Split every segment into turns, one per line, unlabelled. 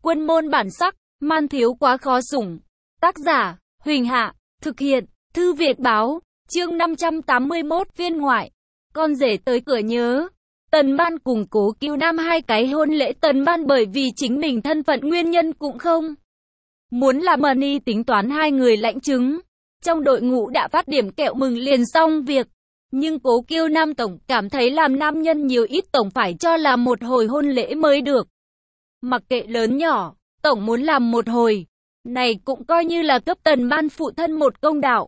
Quân môn bản sắc, man thiếu quá khó sủng. Tác giả, Huỳnh Hạ, thực hiện, Thư Việt Báo, chương 581 viên ngoại. Con rể tới cửa nhớ. Tần Ban cùng Cố Kiêu Nam hai cái hôn lễ. Tần Ban bởi vì chính mình thân phận nguyên nhân cũng không muốn làm money tính toán hai người lãnh chứng. Trong đội ngũ đã phát điểm kẹo mừng liền xong việc. Nhưng Cố Kiêu Nam tổng cảm thấy làm nam nhân nhiều ít tổng phải cho làm một hồi hôn lễ mới được. Mặc kệ lớn nhỏ, tổng muốn làm một hồi. Này cũng coi như là cấp Tần Ban phụ thân một công đạo.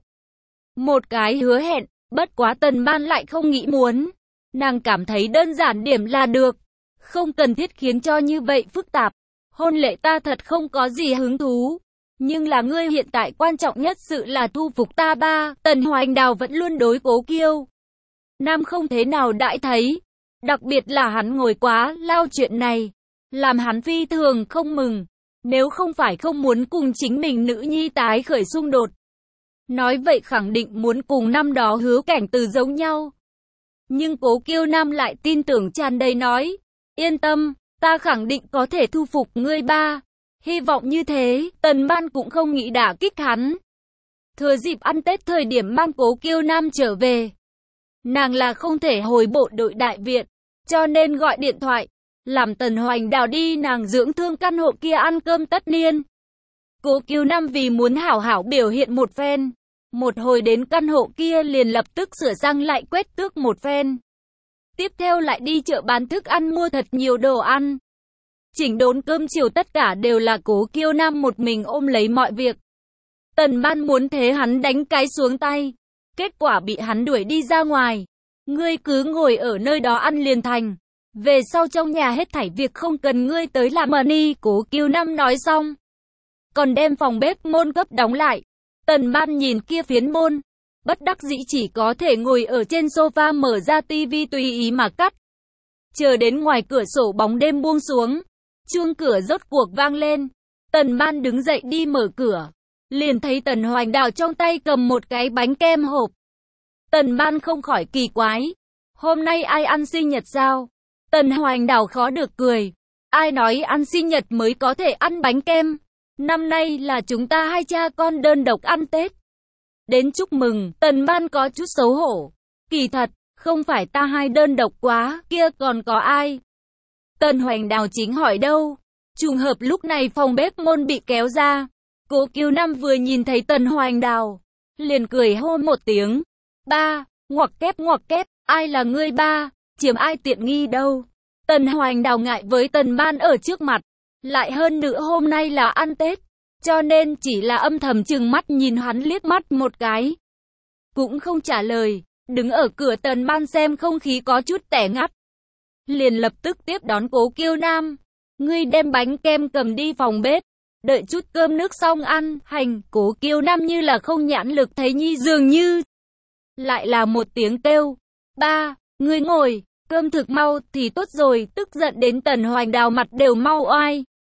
Một cái hứa hẹn, bất quá Tần Ban lại không nghĩ muốn. Nàng cảm thấy đơn giản điểm là được. Không cần thiết khiến cho như vậy phức tạp. Hôn lễ ta thật không có gì hứng thú. Nhưng là ngươi hiện tại quan trọng nhất sự là thu phục ta ba. Tần Hoành Đào vẫn luôn đối Cố Kiêu Nam không thế nào đãi thấy. Đặc biệt là hắn ngồi quá lao chuyện này. Làm hắn phi thường không mừng. Nếu không phải không muốn cùng chính mình nữ nhi tái khởi xung đột. Nói vậy khẳng định muốn cùng năm đó Hứa Cảnh Từ giống nhau. Nhưng Cố Kiêu Nam lại tin tưởng tràn đầy nói. Yên tâm, ta khẳng định có thể thu phục ngươi ba. Hy vọng như thế, Tần Ban cũng không nghĩ đả kích hắn. Thừa dịp ăn Tết thời điểm mang Cố Kiêu Nam trở về. Nàng là không thể hồi bộ đội đại viện, cho nên gọi điện thoại. Làm Tần Hoành Đào đi nàng dưỡng thương căn hộ kia ăn cơm tất niên. Cố Kiêu Nam vì muốn hảo hảo biểu hiện một phen. Một hồi đến căn hộ kia liền lập tức sửa răng lại quét tước một phen. Tiếp theo lại đi chợ bán thức ăn mua thật nhiều đồ ăn. Chỉnh đốn cơm chiều tất cả đều là Cố Kiêu Nam một mình ôm lấy mọi việc. Tần Ban muốn thế hắn đánh cái xuống tay. Kết quả bị hắn đuổi đi ra ngoài. Ngươi cứ ngồi ở nơi đó ăn liền thành. Về sau trong nhà hết thảy việc không cần ngươi tới làm money. Cố Kiêu Nam nói xong. Còn đem phòng bếp môn cấp đóng lại. Tần Ban nhìn kia phiến môn. Bất đắc dĩ chỉ có thể ngồi ở trên sofa mở ra tivi tùy ý mà cắt. Chờ đến ngoài cửa sổ bóng đêm buông xuống. Chuông cửa rốt cuộc vang lên. Tần Ban đứng dậy đi mở cửa. Liền thấy Tần Hoành Đào trong tay cầm một cái bánh kem hộp. Tần Ban không khỏi kỳ quái. Hôm nay ai ăn sinh nhật sao? Tần Hoành Đào khó được cười. Ai nói ăn sinh nhật mới có thể ăn bánh kem? Năm nay là chúng ta hai cha con đơn độc ăn Tết. Đến chúc mừng, Tần Ban có chút xấu hổ. Kỳ thật, không phải ta hai đơn độc quá, kia còn có ai? Tần Hoành Đào chính hỏi đâu. Trùng hợp lúc này phòng bếp môn bị kéo ra. Cố Kiêu Nam vừa nhìn thấy Tần Hoành Đào, liền cười hô một tiếng. Ba, ngoặc kép, ai là ngươi ba, chiếm ai tiện nghi đâu. Tần Hoành Đào ngại với Tần Ban ở trước mặt. Lại hơn nữa hôm nay là ăn Tết, cho nên chỉ là âm thầm trừng mắt nhìn hắn liếc mắt một cái. Cũng không trả lời, đứng ở cửa Tần Ban xem không khí có chút tẻ ngắt. Liền lập tức tiếp đón Cố Kiêu Nam. Ngươi đem bánh kem cầm đi phòng bếp, đợi chút cơm nước xong ăn, hành. Cố Kiêu Nam như là không nhãn lực thấy nhi dường như. Lại là một tiếng kêu. Ba, ngươi ngồi, cơm thực mau thì tốt rồi, tức giận đến Tần Hoành Đào mặt đều mau oai.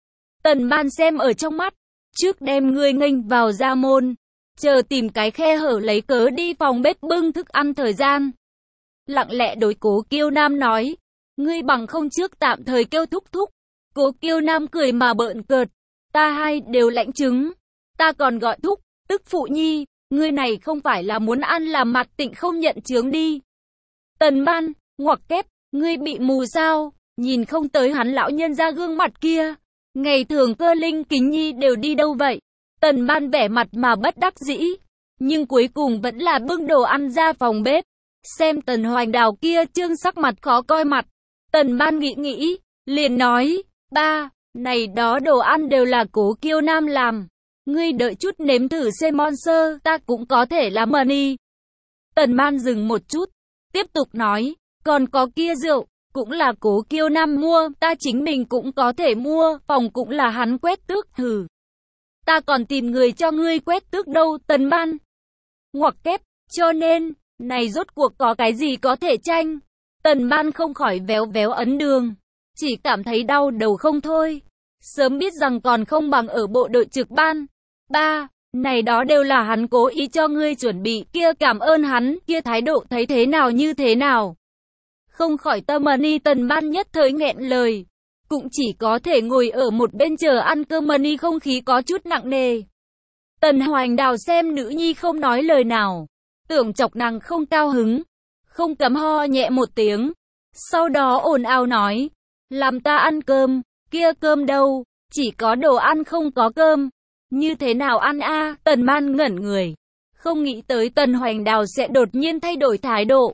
Tần Ban xem ở trong mắt, trước đem ngươi nghênh vào ra môn, chờ tìm cái khe hở lấy cớ đi phòng bếp bưng thức ăn thời gian. Lặng lẽ đối Cố Kiêu Nam nói, ngươi bằng không trước tạm thời kêu thúc thúc. Cố Kiêu Nam cười mà bợn cợt, ta hai đều lãnh chứng, ta còn gọi thúc, tức phụ nhi, ngươi này không phải là muốn ăn làm mặt tịnh không nhận chướng đi. Tần Ban, ngoặc kép, ngươi bị mù sao, nhìn không tới hắn lão nhân ra gương mặt kia. Ngày thường cơ linh kính nhi đều đi đâu vậy? Tần Ban vẻ mặt mà bất đắc dĩ. Nhưng cuối cùng vẫn là bưng đồ ăn ra phòng bếp. Xem Tần Hoành Đào kia trương sắc mặt khó coi mặt. Tần Ban nghĩ, liền nói. Ba, này đó đồ ăn đều là Cố Kiêu Nam làm. Ngươi đợi chút nếm thử xem mon sơ, ta cũng có thể làm money. Tần Ban dừng một chút. Tiếp tục nói, còn có kia rượu. Cũng là Cố Kiêu Nam mua, ta chính mình cũng có thể mua, phòng cũng là hắn quét tước, hừ. Ta còn tìm người cho ngươi quét tước đâu, Tần Ban. Ngoặc kép, cho nên, này rốt cuộc có cái gì có thể tranh. Tần Ban không khỏi véo véo ấn đường, chỉ cảm thấy đau đầu không thôi. Sớm biết rằng còn không bằng ở bộ đội trực ban. Ba, này đó đều là hắn cố ý cho ngươi chuẩn bị, kia cảm ơn hắn, kia thái độ thấy thế nào như thế nào. Không khỏi tâm money. Tần Ban nhất thời nghẹn lời. cũng chỉ có thể ngồi ở một bên chờ ăn cơm mani, không khí có chút nặng nề. Tần Hoành Đào xem nữ nhi không nói lời nào, tưởng chọc nàng không cao hứng, không cấm ho nhẹ một tiếng, sau đó ồn ào nói, làm ta ăn cơm, kia cơm đâu, chỉ có đồ ăn không có cơm, như thế nào ăn a? Tần Man ngẩn người, không nghĩ tới Tần Hoành Đào sẽ đột nhiên thay đổi thái độ.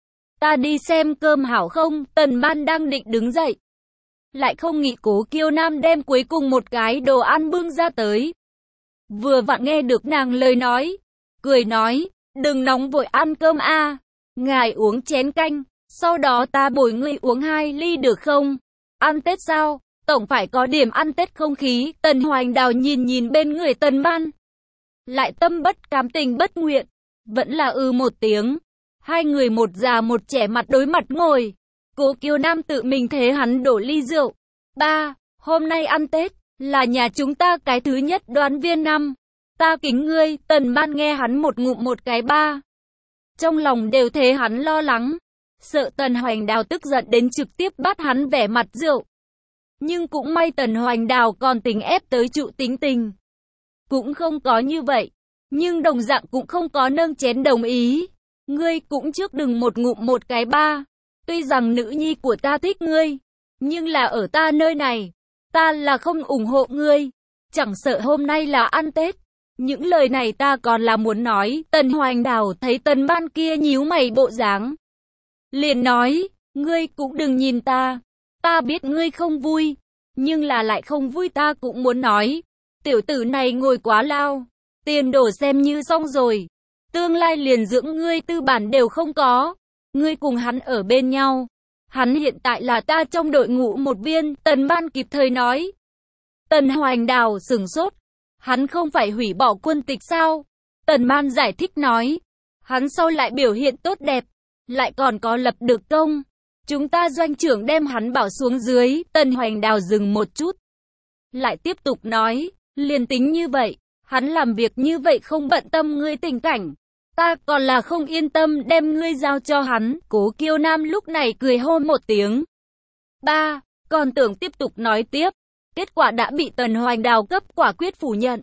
Ta đi xem cơm hảo không? Tần Man đang định đứng dậy, lại không nghĩ Cố Kiêu Nam đem cuối cùng một cái đồ ăn bưng ra tới. Vừa vặn nghe được nàng lời nói, cười nói, đừng nóng vội ăn cơm a, ngài uống chén canh, sau đó ta bồi ngươi uống 2 ly được không? Ăn Tết sao? Tổng phải có điểm ăn Tết không khí. Tần Hoành Đào nhìn bên người Tần Man, lại tâm bất cam tình bất nguyện, vẫn là một tiếng. Hai người một già một trẻ mặt đối mặt ngồi. Cố Kiêu Nam tự mình thế hắn đổ ly rượu. Ba, hôm nay ăn Tết, là nhà chúng ta cái thứ nhất đoàn viên năm. Ta kính ngươi. Tần Man nghe hắn một ngụm một cái ba, trong lòng đều thế hắn lo lắng, sợ Tần Hoành Đào tức giận đến trực tiếp bắt hắn vẻ mặt rượu. Nhưng cũng may Tần Hoành Đào còn tính ép tới trụ tính tình, cũng không có như vậy, nhưng đồng dạng cũng không có nâng chén đồng ý. Ngươi cũng trước đừng một ngụm một cái ba, tuy rằng nữ nhi của ta thích ngươi, nhưng là ở ta nơi này, ta là không ủng hộ ngươi, chẳng sợ hôm nay là ăn Tết. Những lời này ta còn là muốn nói. Tần Hoành Đào thấy Tần Man kia nhíu mày bộ dáng, liền nói, ngươi cũng đừng nhìn ta, ta biết ngươi không vui, nhưng là lại không vui ta cũng muốn nói, tiểu tử này ngồi quá lao, tiền đổ xem như xong rồi, tương lai liền dưỡng ngươi tư bản đều không có, ngươi cùng hắn ở bên nhau, hắn hiện tại là ta trong đội ngũ một viên. Tần Man kịp thời nói. Tần Hoành Đào sửng sốt, hắn không phải hủy bỏ quân tịch sao? Tần Man giải thích nói, hắn sau lại biểu hiện tốt đẹp, lại còn có lập được công, chúng ta doanh trưởng đem hắn bảo xuống dưới. Tần Hoành Đào dừng một chút, lại tiếp tục nói, liền tính như vậy, hắn làm việc như vậy không bận tâm ngươi tình cảnh, ta còn là không yên tâm đem ngươi giao cho hắn. Cố Kiêu Nam lúc này cười hô một tiếng. Ba, còn tưởng tiếp tục nói tiếp, kết quả đã bị Tần Hoành Đào cấp quả quyết phủ nhận.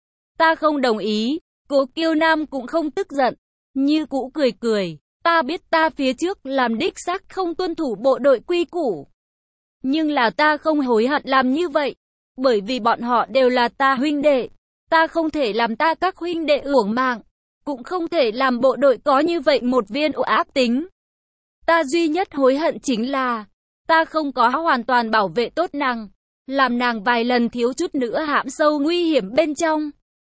Ta không đồng ý. Cố Kiêu Nam cũng không tức giận, như cũ cười cười. Ta biết ta phía trước làm đích xác không tuân thủ bộ đội quy củ, nhưng là ta không hối hận làm như vậy, bởi vì bọn họ đều là ta huynh đệ. Ta không thể làm ta các huynh đệ uổng mạng, cũng không thể làm bộ đội có như vậy một viên ác tính. Ta duy nhất hối hận chính là ta không có hoàn toàn bảo vệ tốt nàng, làm nàng vài lần thiếu chút nữa hãm sâu nguy hiểm bên trong.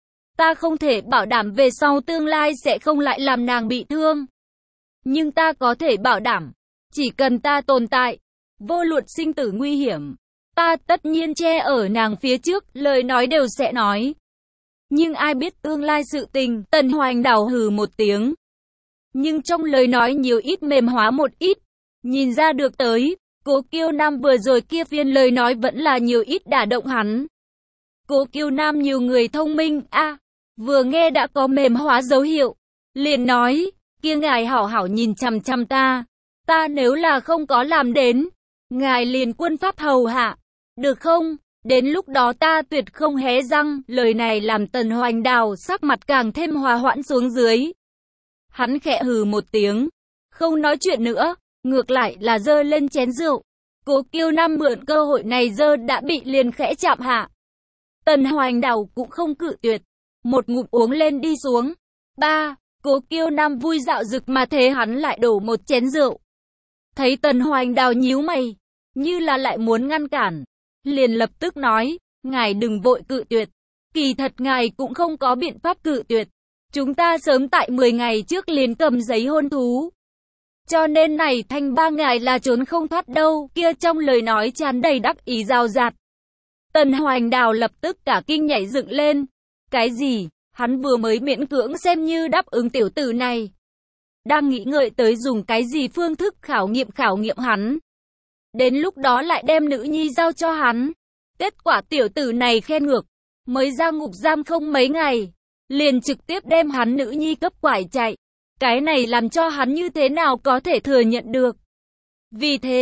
Ta không thể bảo đảm về sau tương lai sẽ không lại làm nàng bị thương, nhưng ta có thể bảo đảm, chỉ cần ta tồn tại, vô luận sinh tử nguy hiểm, ta tất nhiên che ở nàng phía trước, lời nói đều sẽ nói. Nhưng ai biết tương lai sự tình. Tần Hoành Đào hừ một tiếng, nhưng trong lời nói nhiều ít mềm hóa một ít, nhìn ra được tới, Cố Kiêu Nam vừa rồi kia phiên lời nói vẫn là nhiều ít đả động hắn. Cố Kiêu Nam nhiều người thông minh vừa nghe đã có mềm hóa dấu hiệu, liền nói, kia ngài hảo hảo nhìn chằm chằm ta, ta nếu là không có làm đến, ngài liền quân pháp hầu hạ, được không? Đến lúc đó ta tuyệt không hé răng. Lời này làm Tần Hoành Đào sắc mặt càng thêm hòa hoãn xuống dưới. Hắn khẽ hừ một tiếng, không nói chuyện nữa, ngược lại là giơ lên chén rượu. Cố Kiêu Nam mượn cơ hội này giơ đã bị liền khẽ chạm hạ. Tần Hoành Đào cũng không cự tuyệt, một ngụm uống lên đi xuống. Ba, Cố Kiêu Nam vui dạo dực mà thế hắn lại đổ một chén rượu. Thấy Tần Hoành Đào nhíu mày, như là lại muốn ngăn cản, liền lập tức nói, ngài đừng vội cự tuyệt, kỳ thật ngài cũng không có biện pháp cự tuyệt. Chúng ta sớm tại 10 ngày trước liền cầm giấy hôn thú, cho nên này thành ba ngài là trốn không thoát đâu. Kia trong lời nói tràn đầy đắc ý rào rạt. Tần Hoành Đào lập tức cả kinh nhảy dựng lên. Cái gì? Hắn vừa mới miễn cưỡng xem như đáp ứng tiểu tử này, đang nghĩ ngợi tới dùng cái gì phương thức khảo nghiệm hắn, đến lúc đó lại đem nữ nhi giao cho hắn. Kết quả tiểu tử này khen ngược, mới ra ngục giam không mấy ngày, liền trực tiếp đem hắn nữ nhi cấp quải chạy. Cái này làm cho hắn như thế nào có thể thừa nhận được. Vì thế,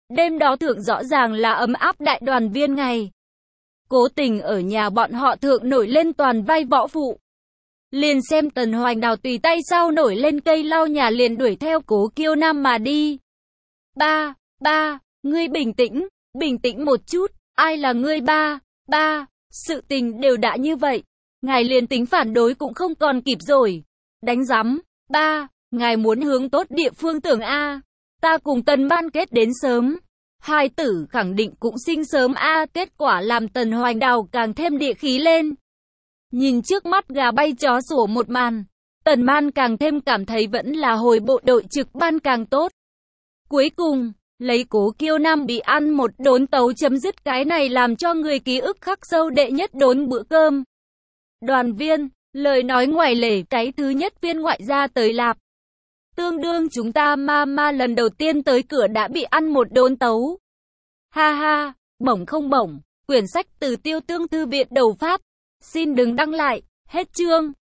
Đêm đó thượng rõ ràng là ấm áp đại đoàn viên ngày. Cố Tình ở nhà bọn họ thượng nổi lên toàn vai võ phụ. Liền xem Tần Hoành Đào tùy tay sau nổi lên cây lau nhà liền đuổi theo Cố Kiêu Nam mà đi. Ba, ngươi bình tĩnh một chút, ai là ngươi ba, sự tình đều đã như vậy. Ngài liền tính phản đối cũng không còn kịp rồi. Đánh rắm, ba, ngài muốn hướng tốt địa phương tưởng a. Ta cùng Tần Ban kết đến sớm. Hai tử khẳng định cũng sinh sớm a, kết quả làm Tần Hoành Đào càng thêm địa khí lên. Nhìn trước mắt gà bay chó sủa một màn, Tần Man càng thêm cảm thấy vẫn là hồi bộ đội trực ban càng tốt. Cuối cùng, lấy Cố Kiêu Nam bị ăn một đốn tấu chấm dứt cái này làm cho người ký ức khắc sâu đệ nhất đốn bữa cơm. Đoàn viên, lời nói ngoài lề, cái thứ nhất viên ngoại gia tới lạp. Tương đương chúng ta ma lần đầu tiên tới cửa đã bị ăn một đốn tấu. Ha ha, bổng không bổng, quyển sách từ Tiêu Tương Thư viện đầu Pháp. Xin đừng đăng lại, hết chương.